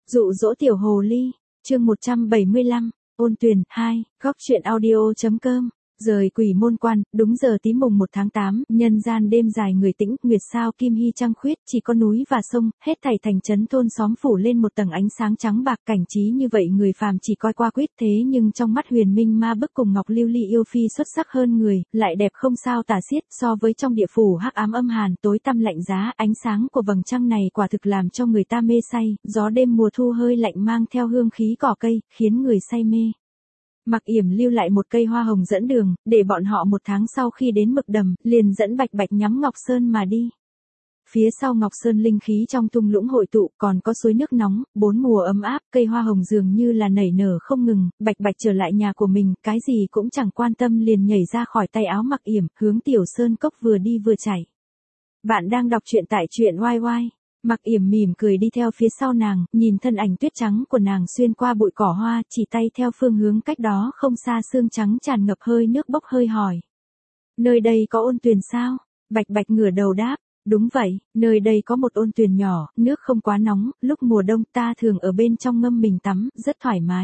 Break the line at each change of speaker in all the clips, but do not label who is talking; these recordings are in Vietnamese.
Dụ dỗ tiểu hồ ly, chương 175, ôn tuyền, 2, góc truyện audio.com. Rời Quỷ Môn Quan, đúng giờ tí mùng 1 tháng 8, nhân gian đêm dài người tĩnh, nguyệt sao kim hy trăng khuyết, chỉ có núi và sông, hết thảy thành trấn thôn xóm phủ lên một tầng ánh sáng trắng bạc, cảnh trí như vậy người phàm chỉ coi qua quýt, thế nhưng trong mắt Huyền Minh Ma Bức cùng Ngọc Lưu Ly yêu phi xuất sắc hơn người, lại đẹp không sao tả xiết, so với trong địa phủ hắc ám âm hàn, tối tăm lạnh giá, ánh sáng của vầng trăng này quả thực làm cho người ta mê say, gió đêm mùa thu hơi lạnh mang theo hương khí cỏ cây, khiến người say mê. Mặc Yểm lưu lại một cây hoa hồng dẫn đường, để bọn họ một tháng sau khi đến Mực Đầm, liền dẫn Bạch Bạch nhắm Ngọc Sơn mà đi. Phía sau Ngọc Sơn linh khí trong thung lũng hội tụ, còn có suối nước nóng, 4 mùa ấm áp, cây hoa hồng dường như là nảy nở không ngừng, Bạch Bạch trở lại nhà của mình, cái gì cũng chẳng quan tâm liền nhảy ra khỏi tay áo Mặc Yểm, hướng Tiểu Sơn Cốc vừa đi vừa chạy. Bạn đang đọc truyện tại truyện YY. Mặc Yểm mỉm cười đi theo phía sau nàng, nhìn thân ảnh tuyết trắng của nàng xuyên qua bụi cỏ hoa, chỉ tay theo phương hướng cách đó không xa sương trắng tràn ngập hơi nước bốc hơi hỏi. Nơi đây có ôn tuyền sao? Bạch Bạch ngửa đầu đáp, đúng vậy, nơi đây có một ôn tuyền nhỏ, nước không quá nóng, lúc mùa đông ta thường ở bên trong ngâm mình tắm, rất thoải mái.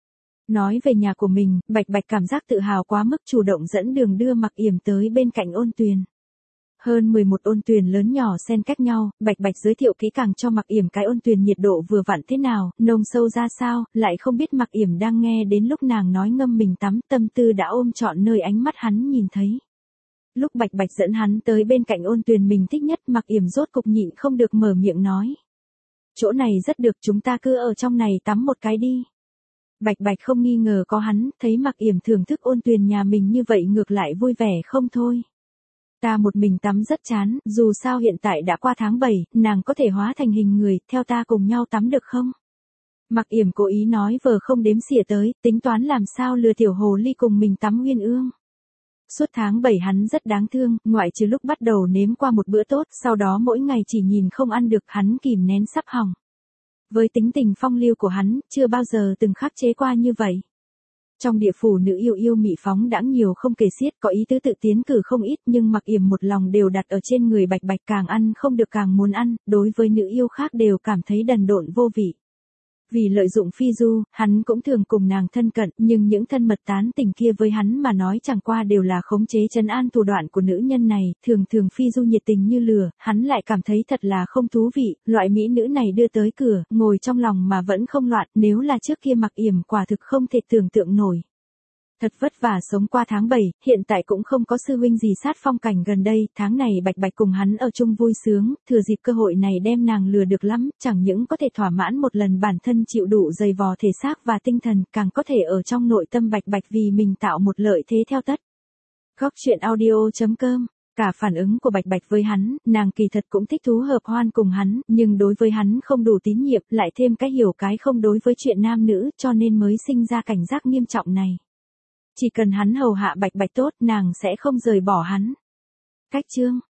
Nói về nhà của mình, Bạch Bạch cảm giác tự hào quá mức chủ động dẫn đường đưa Mặc Yểm tới bên cạnh ôn tuyền. Hơn 11 ôn tuyền lớn nhỏ xen cách nhau, Bạch Bạch giới thiệu kỹ càng cho Mặc Yểm cái ôn tuyền nhiệt độ vừa vặn thế nào, nông sâu ra sao, lại không biết Mặc Yểm đang nghe đến lúc nàng nói ngâm mình tắm, tâm tư đã ôm trọn nơi ánh mắt hắn nhìn thấy. Lúc Bạch Bạch dẫn hắn tới bên cạnh ôn tuyền mình thích nhất, Mặc Yểm rốt cục nhịn không được mở miệng nói. Chỗ này rất được, chúng ta cứ ở trong này tắm một cái đi. Bạch Bạch không nghi ngờ có hắn, thấy Mặc Yểm thưởng thức ôn tuyền nhà mình như vậy ngược lại vui vẻ không thôi. Ta một mình tắm rất chán, dù sao hiện tại đã qua tháng 7, nàng có thể hóa thành hình người, theo ta cùng nhau tắm được không? Mặc Yểm cố ý nói vờ không đếm xỉa tới, tính toán làm sao lừa tiểu hồ ly cùng mình tắm uyên ương. Suốt tháng 7 hắn rất đáng thương, ngoại trừ lúc bắt đầu nếm qua một bữa tốt, sau đó mỗi ngày chỉ nhìn không ăn được, hắn kìm nén sắp hỏng. Với tính tình phong lưu của hắn, chưa bao giờ từng khắc chế qua như vậy. Trong địa phủ nữ yêu mị phóng đãng nhiều không kể xiết, có ý tứ tự tiến cử không ít, nhưng Mặc Yểm một lòng đều đặt ở trên người Bạch Bạch, càng ăn không được càng muốn ăn, đối với nữ yêu khác đều cảm thấy đần độn vô vị. Vì lợi dụng phi du, hắn cũng thường cùng nàng thân cận, nhưng những thân mật tán tình kia với hắn mà nói chẳng qua đều là khống chế trấn an thủ đoạn của nữ nhân này, thường phi du nhiệt tình như lửa, hắn lại cảm thấy thật là không thú vị, loại mỹ nữ này đưa tới cửa, ngồi trong lòng mà vẫn không loạn, nếu là trước kia Mặc Yểm quả thực không thể tưởng tượng nổi. Thật vất vả sống qua tháng 7, hiện tại cũng không có sư huynh gì sát phong cảnh gần đây, tháng này Bạch Bạch cùng hắn ở chung vui sướng, thừa dịp cơ hội này đem nàng lừa được lắm, chẳng những có thể thỏa mãn một lần bản thân chịu đủ dày vò thể xác và tinh thần, càng có thể ở trong nội tâm Bạch Bạch vì mình tạo một lợi thế theo tất. Góc truyện audio.com. Cả phản ứng của Bạch Bạch với hắn, nàng kỳ thật cũng thích thú hợp hoan cùng hắn, nhưng đối với hắn không đủ tín nhiệm, lại thêm cái hiểu cái không đối với chuyện nam nữ, cho nên mới sinh ra cảnh giác nghiêm trọng này. Chỉ cần hắn hầu hạ Bạch Bạch tốt, nàng sẽ không rời bỏ hắn. Cách chương